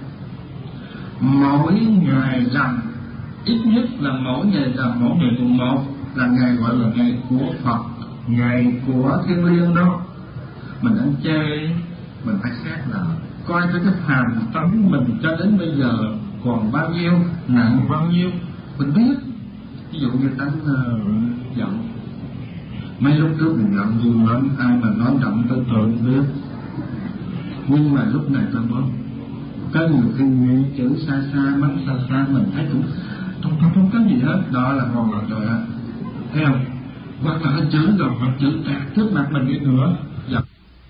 Mỗi ngày rằm, ít nhất là mỗi ngày rằm, mỗi ngày mùng một là ngày gọi là ngày của Phật, ngày của thiêng liêng đó. Mình ăn chay, mình phải xét là coi tới cái phàm tánh mình cho đến bây giờ còn bao nhiêu, nặng bao nhiêu, mình biết. Ví dụ như tánh uh, giận, mấy lúc trước mình giận nhiều lắm, ai mà nói động tới tôi biết. Nhưng mà lúc này tôi bớt. Có nhiều khi nghĩ chữ xa xa, mắng xa xa, mình thấy cũng không, không, không có gì hết. Đó là ngon lành rồi á. Thấy không? Hoặc là hết chữ rồi, hoặc chữ tạc trước mặt mình đi nữa. Dạ.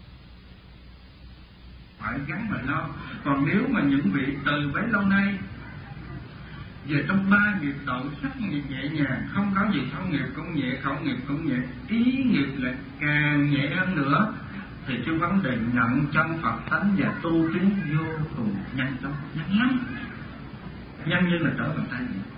Phải gắn mà lo. Còn nếu mà những vị từ bấy lâu nay về trong ba nghiệp tội, sắc nghiệp nhẹ nhàng, không có gì thân nghiệp cũng nhẹ, khẩu nghiệp cũng nhẹ, ý nghiệp lại càng nhẹ hơn nữa, thì cái vấn đề nhận chân Phật tánh và tu tiến vô cùng nhanh chóng, nhanh lắm, nhanh như là trở bàn tay vậy.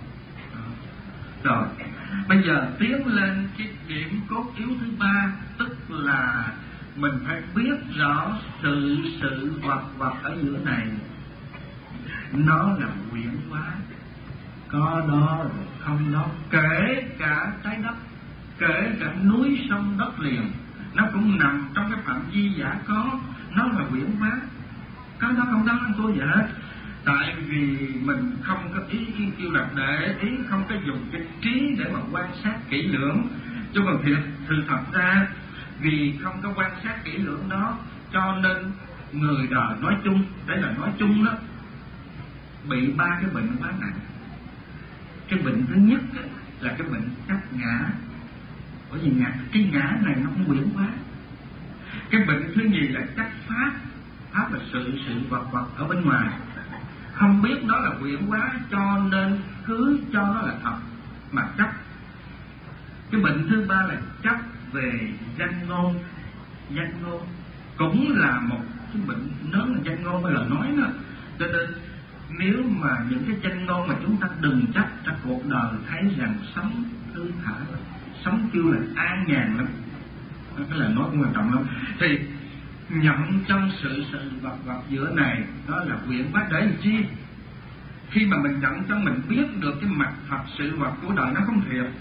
Rồi bây giờ tiến lên cái điểm cốt yếu thứ ba, tức là mình phải biết rõ sự sự vật vật ở giữa này nó là quyển hóa, có đó rồi không đó, kể cả trái đất, kể cả núi sông đất liền, nó cũng nằm trong cái phạm vi giả có, nó là quyển hóa, có đó không đó anh tôi vậy hết. Tại vì mình không có ý ý kêu là để ý, không có dùng cái trí để mà quan sát kỹ lưỡng. Chứ còn thiệt sự thật ra vì không có quan sát kỹ lưỡng đó, cho nên người đời nói chung, đấy là nói chung đó, bị ba cái bệnh quá nặng. Cái bệnh thứ nhất là cái bệnh chấp ngã, bởi vì ngã, cái ngã này nó không quyển hóa. Cái bệnh thứ nhì là chấp pháp, pháp là sự sự vật vật ở bên ngoài, không biết đó là quyển hóa, cho nên cứ cho nó là thật mà chấp. Cái bệnh thứ ba là chấp về danh ngôn. Danh ngôn cũng là một cái bệnh lớn, là danh ngôn hay lời nói đó. Cho nên nếu mà những cái danh ngôn mà chúng ta đừng chấp trong cuộc đời, thấy rằng sống thư thả, sống kêu là an nhàn lắm, cái lời nói cũng quan trọng lắm. Thì nhận trong sự sự vật vật giữa này, đó là quyển hóa để làm chi? Khi mà mình nhận cho mình biết được cái mặt thật sự vật của đời nó không thiệt,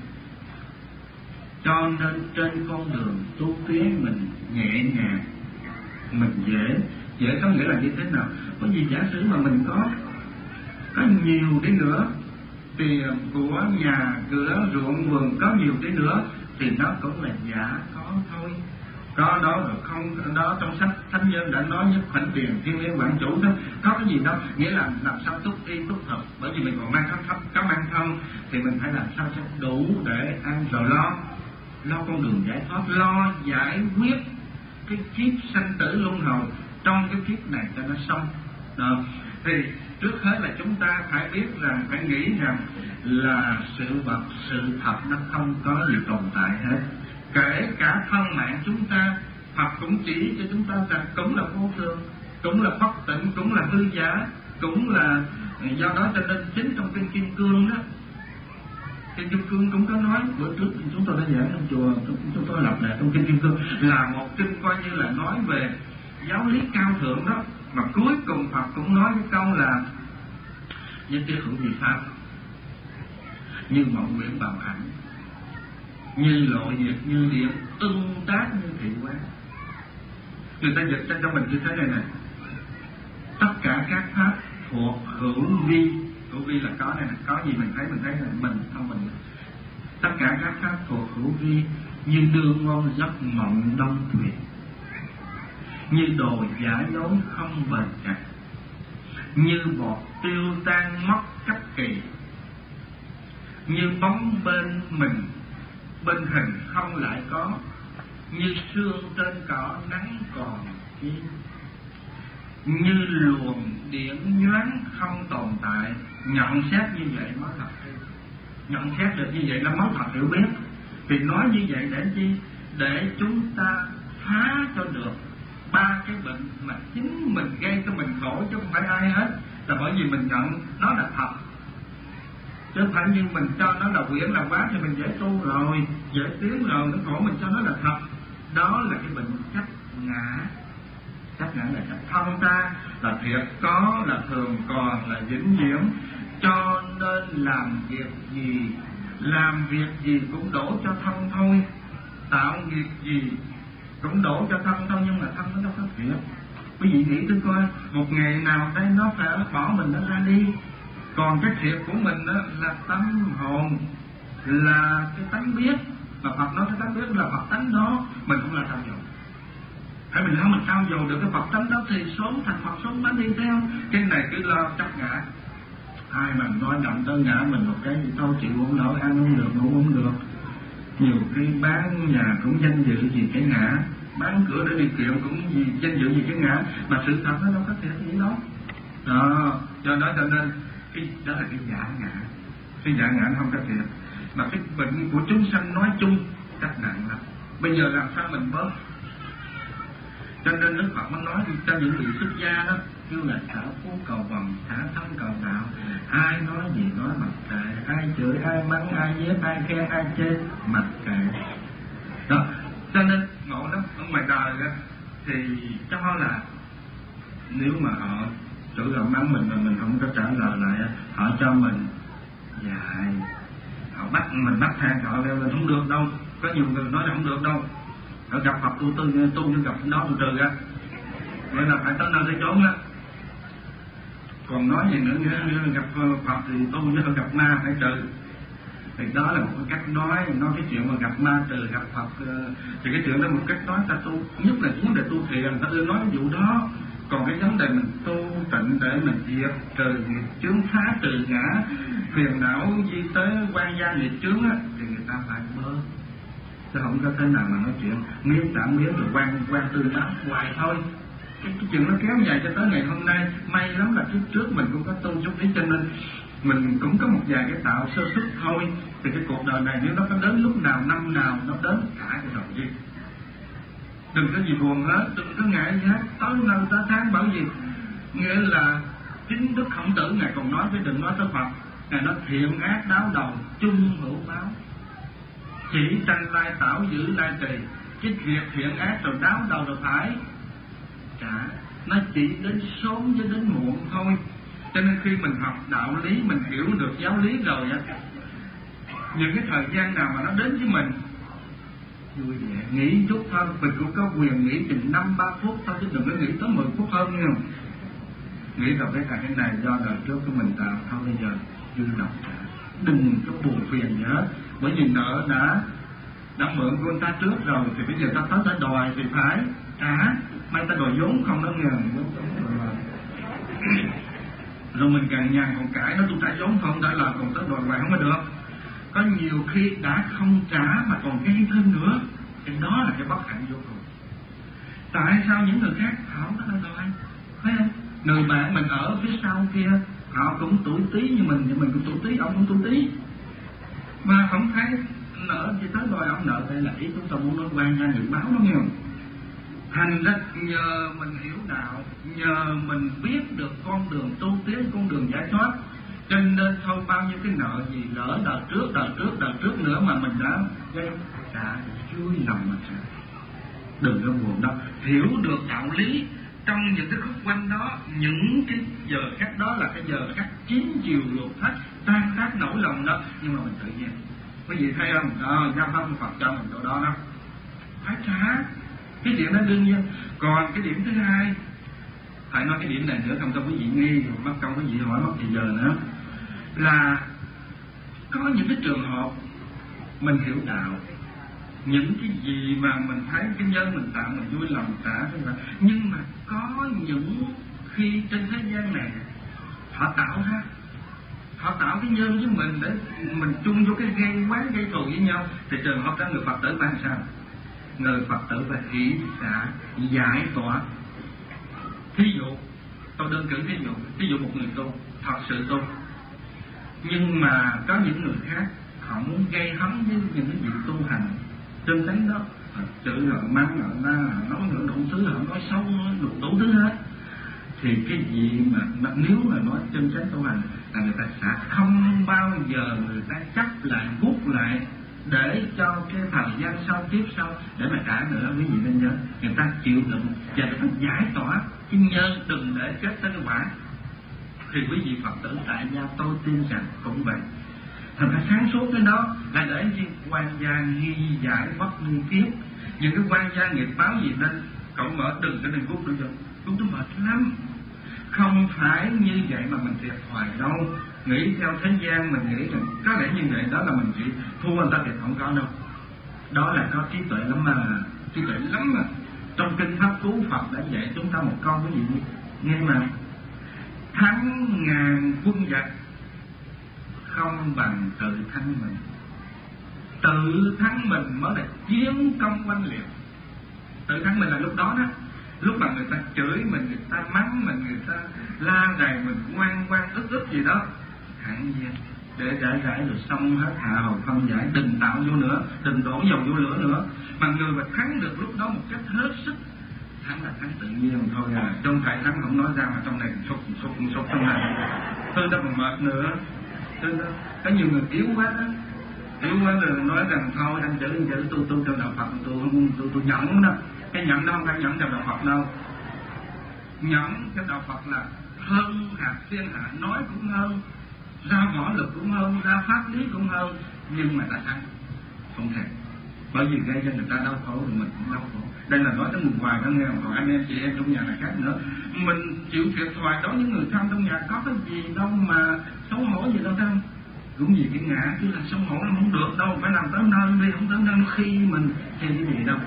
cho nên trên con đường tu tiến mình nhẹ nhàng, mình dễ. Dễ có nghĩa là như thế nào? Bởi vì giả sử mà mình có có nhiều đi nữa, tiền của nhà cửa ruộng vườn có nhiều đi nữa, thì nó cũng là giả có thôi. Có đó rồi không đó, trong sách Thánh Nhân đã nói nhất khoản tiền thiên liêng bản chủ đó, có cái gì đâu, nghĩa là làm sao túc y túc thực. Bởi vì mình còn mang thân có mang thân thì mình phải làm sao cho đủ để ăn rồi lo lo con đường giải thoát, lo giải quyết cái kiếp sanh tử luân hồi trong cái kiếp này cho nó xong đó. Thì trước hết là chúng ta phải biết rằng, phải nghĩ rằng là sự vật, sự thật nó không có gì tồn tại hết. Kể cả thân mạng chúng ta, Phật cũng chỉ cho chúng ta rằng cũng là vô thường, cũng là bất tịnh, cũng là hư giả, cũng là. Do đó cho nên chính trong kinh Kim Cương đó, kinh Kim Cương cũng có nói, bữa trước chúng tôi đã giảng trong chùa, chúng tôi lập lại trong kinh Kim Cương là một kinh coi như là nói về giáo lý cao thượng đó, mà cuối cùng Phật cũng nói cái câu là nhân tiết hữu vị pháp, như mộng nguyện bảo ảnh, như lộ diệt như điện, ưng tác như thị quán. Người ta dịch cho mình như thế này này: tất cả các pháp thuộc hữu vi. Hữu vi là có này, này có gì mình thấy, mình thấy là mình không mình. Tất cả các pháp thuộc hữu vi như đưa ngon giấc mộng đông tuyệt, như đồ giả dối không bền chặt, như bọt tiêu tan mất cách kỳ, như bóng bên mình bên hình không lại có, như sương trên cỏ nắng còn chi, như luồng điện nhoáng không tồn tại. Nhận xét như vậy mới thật hay, nhận xét được như vậy là mới thật hiểu biết. Vì nói như vậy để chi? Để chúng ta phá cho được ba cái bệnh mà chính mình gây cho mình khổ, chứ không phải ai hết. Là bởi vì mình nhận nó là thật, chứ không phải như mình cho nó là quyển là quá thì mình dễ tu rồi, dễ tiến rồi, nó khổ mình cho nó là thật. Đó là cái bệnh chấp ngã. Chấp ngã là chấp thân ta, là thiệt có, là thường còn, là vĩnh viễn. Cho nên làm việc gì, làm việc gì cũng đổ cho thân thôi, tạo nghiệp gì cũng đổ cho thân thôi, nhưng mà thân nó đâu có thiệt. Quý vị nghĩ tôi coi, một ngày nào đây nó phải bỏ mình nó ra đi. Còn cái thiệt của mình đó là tâm hồn, là cái tánh biết. Mà Phật nói cái tánh biết là Phật tánh đó, mình cũng là trao dồi. Hãy mình không mình trao dồi được cái Phật tánh đó thì sống thành Phật, sống nó đi theo. Cái này cứ lo chấp ngã. Ai mà nói động tới ngã mình một cái gì thôi chịu không nổi, ăn không được, ngủ không được. Nhiều khi bán nhà cũng danh dự gì cái ngã, bán cửa để đi kiệu cũng gì danh dự gì cái ngã, mà sự thật nó đâu có thiệt gì đó. Đó, do đó cho nên cái đó là cái giả ngã, cái giả ngã không có thiệt. Mà cái bệnh của chúng sanh nói chung rất nặng lắm. Bây giờ làm sao mình bớt? Cho nên Đức Phật mới nói cho những người xuất gia đó, kêu là xả phú cầu vòng, xả thân cầu đạo. Ai nói gì nói mặc kệ, ai chửi, ai mắng, ai giết, ai khen, ai chê, mặc kệ. Đó, cho nên ngộ lắm. Ở ngoài đời đó, thì cho là nếu mà họ chửi họ mắng mình mà mình không có trả lời lại, họ cho mình dài, họ bắt mình bắt than họ leo lên không được đâu. Có nhiều người nói là không được đâu. Họ gặp Phật tu tu tu như gặp đó tu trừ á, vậy là phải tới nơi tới chốn á. Còn nói gì nữa, như gặp Phật thì tu như gặp ma phải trừ. Thì đó là một cái cách nói, nói cái chuyện mà gặp ma trừ gặp Phật thì cái chuyện đó một cách nói ta tu, nhất là vấn đề tu thiền ta ưa nói cái vụ đó. Còn cái vấn đề mình tu tịnh để mình diệt trừ nghiệp chướng, phá trừ ngã phiền não di tế quan gia nghiệp chướng á, thì người ta phải bớt, chứ không có thế nào mà nói chuyện miếng tạm miếng rồi quan quan tư đáp hoài thôi. Cái, cái chuyện nó kéo dài cho tới ngày hôm nay. May lắm là kiếp trước mình cũng có tu chút ít, cho nên mình cũng có một vài cái tạo sơ xuất thôi. Thì cái cuộc đời này nếu nó có đến lúc nào năm nào nó đến cả cái đầu gì, đừng có gì buồn hết, đừng có ngại gì hết. Tới năm tới tháng bởi vì nghĩa là chính Đức Khổng Tử ngài còn nói với đừng nói tới Phật, ngài nói thiện ác đáo đầu chung hữu báo, chỉ tranh lai tảo giữ lai trì. Cái việc thiện ác rồi đáo đầu rồi phải trả, nó chỉ đến sớm chứ đến muộn thôi. Cho nên khi mình học đạo lý, mình hiểu được giáo lý rồi á, những cái thời gian nào mà nó đến với mình vui vẻ nghĩ chút thôi, mình cũng có quyền nghĩ chừng năm ba phút thôi, chứ đừng có nghĩ tới mười phút hơn nha. Nghĩ rồi cái cái này do đời trước của mình tạo thôi, bây giờ vui lòng trả, đừng có buồn phiền gì hết. Bởi vì nợ đã đã mượn của người ta trước rồi thì bây giờ ta tới ta đòi thì phải trả. May ta đòi vốn không đó nghe, rồi mình càng nhàn còn cãi nó tôi trả vốn không đã lời, còn tới đòi hoài không có được. Có nhiều khi đã không trả mà còn gây thêm nữa, thì đó là cái bất hạnh vô cùng. Tại sao những người khác họ không có đòi, thấy không? Người bạn mình ở phía sau kia họ cũng tuổi Tý như mình, thì mình cũng tuổi Tý, ông cũng tuổi Tý, mà không thấy nợ gì tới đòi ông nợ. Đây là ý chúng ta muốn nói quan gia dự báo đó nghe không? Thành ra nhờ mình hiểu đạo, nhờ mình biết được con đường tu tiến, con đường giải thoát, cho nên thôi bao nhiêu cái nợ gì lỡ đời trước, đời trước, đời trước nữa mà mình đã gây trả vui lòng mà trả. Đừng có buồn đâu, hiểu được đạo lý trong những cái khúc quanh đó, những cái giờ khắc đó là cái giờ khắc chín chiều luộc thách tan tác nỗi lòng đó, nhưng mà mình tự nhiên. Quý vị thấy không? Ờ, giao pháp Phật cho mình chỗ đó đó, phải trả. Cái điểm đó đương nhiên. Còn cái điểm thứ hai, phải nói cái điểm này nữa không cho quý vị nghi, mất công quý vị hỏi mất thì giờ nữa, là có những cái trường hợp mình hiểu đạo, những cái gì mà mình thấy cái nhân mình tạo mình vui lòng trả thôi mà. Nhưng mà có những khi trên thế gian này họ tạo ra, họ tạo cái nhân với mình để mình chung vô cái gây quán gây thù với nhau, thì trường hợp đó người Phật tử ban sao? Người Phật tử phải hỷ xả giải tỏa. Thí dụ tôi đơn cử ví dụ, ví dụ một người tu thật sự tu, nhưng mà có những người khác họ muốn gây hấn với những cái việc tu hành chân chánh đó, họ chửi họ mắng họ la họ nói họ đủ thứ, họ nói xấu đủ, đủ thứ hết. Thì cái gì mà nếu mà nói chân chánh tu hành là người ta sẽ không bao giờ người ta chấp lại hút lại để cho cái thời gian sau tiếp sau để mà trả nữa. Quý vị nên nhớ, người ta chịu đựng và người ta giải tỏa cái nhân, đừng để kết tới cái quả. Thì quý vị Phật tử tại gia tôi tin rằng cũng vậy. Thành ra sáng suốt cái đó là để gì? Quan gia nghi giải bất nghi kiếp. Những cái quan gia nghiệp báo gì nên cậu mở đừng cái này hút nữa cho chúng tôi mệt lắm. Không phải như vậy mà mình thiệt thòi đâu. Nghĩ theo thế gian mình nghĩ rằng có lẽ như vậy đó là mình chỉ thua người ta thì không có đâu. Đó là có trí tuệ lắm mà, trí tuệ lắm mà. Trong kinh Pháp Cú Phật đã dạy chúng ta một câu cái gì nghe mà: thắng ngàn quân giặc không bằng tự thắng mình. Tự thắng mình mới là chiến công oanh liệt. Tự thắng mình là lúc đó đó, lúc mà người ta chửi mình, người ta mắng mình, người ta la rầy mình, ngoan ngoan ức ức gì đó, hẳn nhiên để giải giải rồi xong hết, hạ hầu không giải, đừng tạo vô nữa, đừng đổ dầu vô lửa nữa. Mà người mà thắng được lúc đó một cách hết sức, thắng là thắng tự nhiên thôi à. Trong phải thắng không nói ra mà trong này sụp sụp sụp trong này, tôi đâu còn mệt nữa. Tôi đó, có nhiều người yếu quá đó, yếu quá rồi nói rằng thôi anh chữ anh chữ tôi tôi trong đạo Phật tôi tôi tôi nhẫn đó. Cái nhẫn đó không phải nhẫn trong đạo Phật đâu. Nhẫn trong đạo Phật là hơn hạt thiên hạ, nói cũng hơn, ra võ lực cũng hơn, ra pháp lý cũng hơn, nhưng mà ta thắng không thể. Bởi vì gây cho người ta đau khổ thì mình cũng đau khổ. Đây là nói tới người ngoài đó nghe, còn anh em chị em trong nhà là khác nữa. Mình chịu thiệt thòi đối với người thân trong nhà có cái gì đâu mà xấu hổ gì đâu thân. Cũng vì cái ngã chứ là xấu hổ nó không được đâu, phải làm tới nơi đi, không tới nơi khi mình thì cái gì đâu.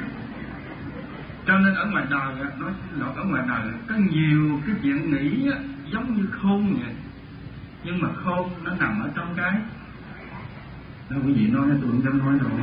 Cho nên ở ngoài đời, nói xin lỗi, ở ngoài đời có nhiều cái chuyện nghĩ giống như khôn vậy, nhưng mà khôn nó nằm ở trong cái đâu. Quý vị nói tôi không dám nói đâu.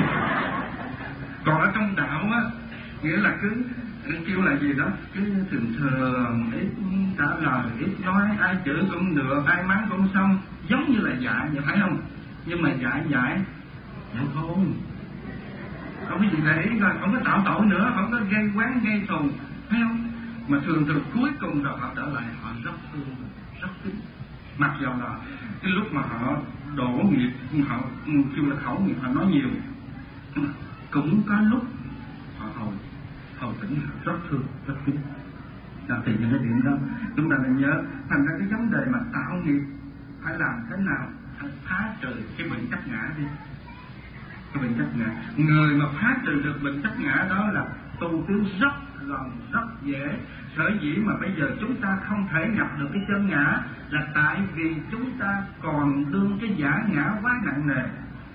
Còn ở trong đạo á, nghĩa là cứ kêu là gì đó, cứ thường thường ít trả lời, ít nói, ai chửi cũng được, ai mắng cũng xong, giống như là dạy vậy phải không? Nhưng mà dạy dạy dạy khôn, không có gì để ý rồi, không có tạo tội nữa, không có gây quán gây thù, thấy không? Mà thường thường cuối cùng rồi họ trở lại, họ rất thương, rất kính. Mặc dù là cái lúc mà họ đổ nghiệp, họ kêu là khẩu nghiệp, họ nói nhiều, cũng có lúc họ hồi hồi tỉnh, họ rất thương, rất kính. Là thì những cái điểm đó chúng ta nên nhớ. Thành ra cái vấn đề mà tạo nghiệp phải làm thế nào, phải phá trừ cái bệnh chấp ngã đi. Cái bệnh chấp ngã, người mà phá trừ được bệnh chấp ngã đó là tu tiến rất lòng rất dễ. Sở dĩ mà bây giờ chúng ta không thể nhập được cái chân ngã là tại vì chúng ta còn đương cái giả ngã quá nặng nề.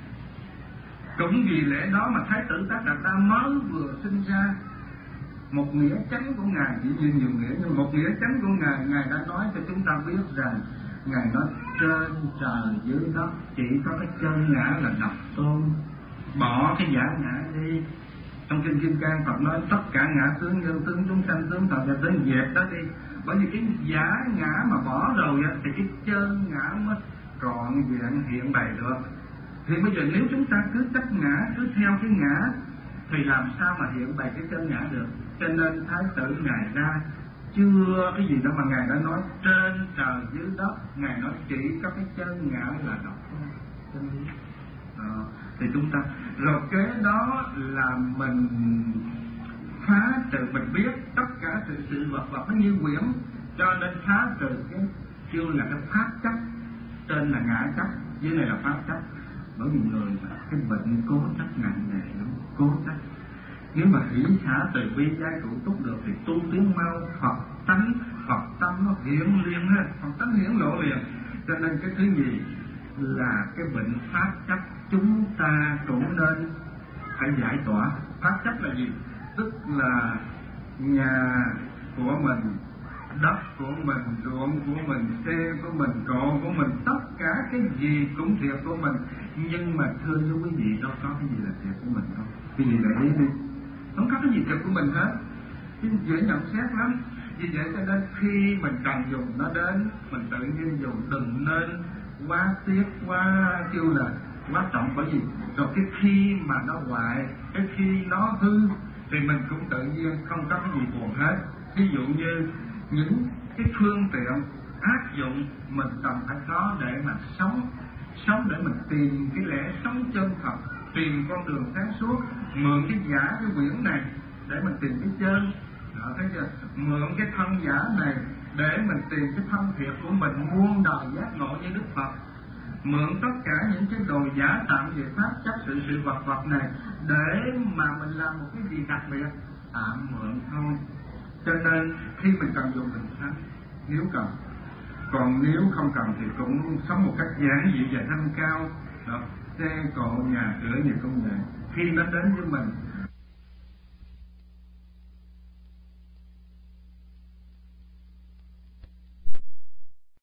Cũng vì lẽ đó mà Thái tử Tất Đạt Đa mới vừa sinh ra, một nghĩa chánh của Ngài, chỉ như nhiều nghĩa, nhưng một nghĩa chánh của Ngài, Ngài đã nói cho chúng ta biết rằng Ngài nói trên trời dưới đất chỉ có cái chân ngã là độc tôn, bỏ cái giả ngã đi. Trong kinh Kim Cang Phật nói tất cả ngã tướng, nhân tướng, chúng sanh tướng, thật là đến dẹp đó đi. Bởi vì cái giả ngã mà bỏ rồi thì cái chân ngã mới trọn vẹn hiện bày được. Thì bây giờ nếu chúng ta cứ chấp ngã, cứ theo cái ngã thì làm sao mà hiện bày cái chân ngã được? Cho nên Thái tử Ngài ra chưa cái gì đâu mà Ngài đã nói trên trời dưới đất, Ngài nói chỉ có cái chân ngã là độc tôn. À, thì chúng ta rồi kế đó là mình phá trừ, mình biết tất cả sự sự vật vật nó như quyển, cho nên phá trừ cái kêu là cái pháp chấp, tên là ngã chấp, dưới này là pháp chấp. Bởi vì người cái bệnh cố chấp nặng nề lắm, cố chấp. Nếu mà hỷ xả từ bi giai cụ túc được thì tu tiến mau, Phật tánh, Phật tâm nó hiện liền ha, Phật tánh hiển lộ liền. Cho nên cái thứ gì là cái bệnh pháp chấp chúng ta cũng nên phải giải tỏa. Pháp chấp là gì? Tức là nhà của mình, đất của mình, ruộng của mình, xe của mình, cộ của mình, tất cả cái gì cũng thiệt của mình. Nhưng mà thưa với quý vị, đâu có cái gì là thiệt của mình đâu. Quý vị để ý đi, không có cái gì thiệt của mình hết. Chứ dễ nhận xét lắm. Vì vậy cho nên khi mình cần dùng nó đến, mình tự nhiên dùng, đừng nên quá tiếc, quá kêu là quá trọng. Bởi vì rồi cái khi mà nó hoại, cái khi nó hư thì mình cũng tự nhiên không có cái gì buồn hết. Ví dụ như những cái phương tiện áp dụng mình cần phải có để mà sống, sống để mình tìm cái lẽ sống chân thật, tìm con đường sáng suốt, mượn cái giả cái quyển này để mình tìm cái chân. Đó, thấy chưa? Mượn cái thân giả này để mình tìm cái thân thiệt của mình, muôn đời giác ngộ như Đức Phật. Mượn tất cả những cái đồ giả tạm về pháp chấp sự sự vật vật này để mà mình làm một cái gì đặc biệt, tạm mượn thôi. Cho nên khi mình cần dùng mình thắng nếu cần, còn nếu không cần thì cũng sống một cách giản dị và thanh cao. Đó, xe cộ nhà cửa gì cũng vậy. Khi nó đến với mình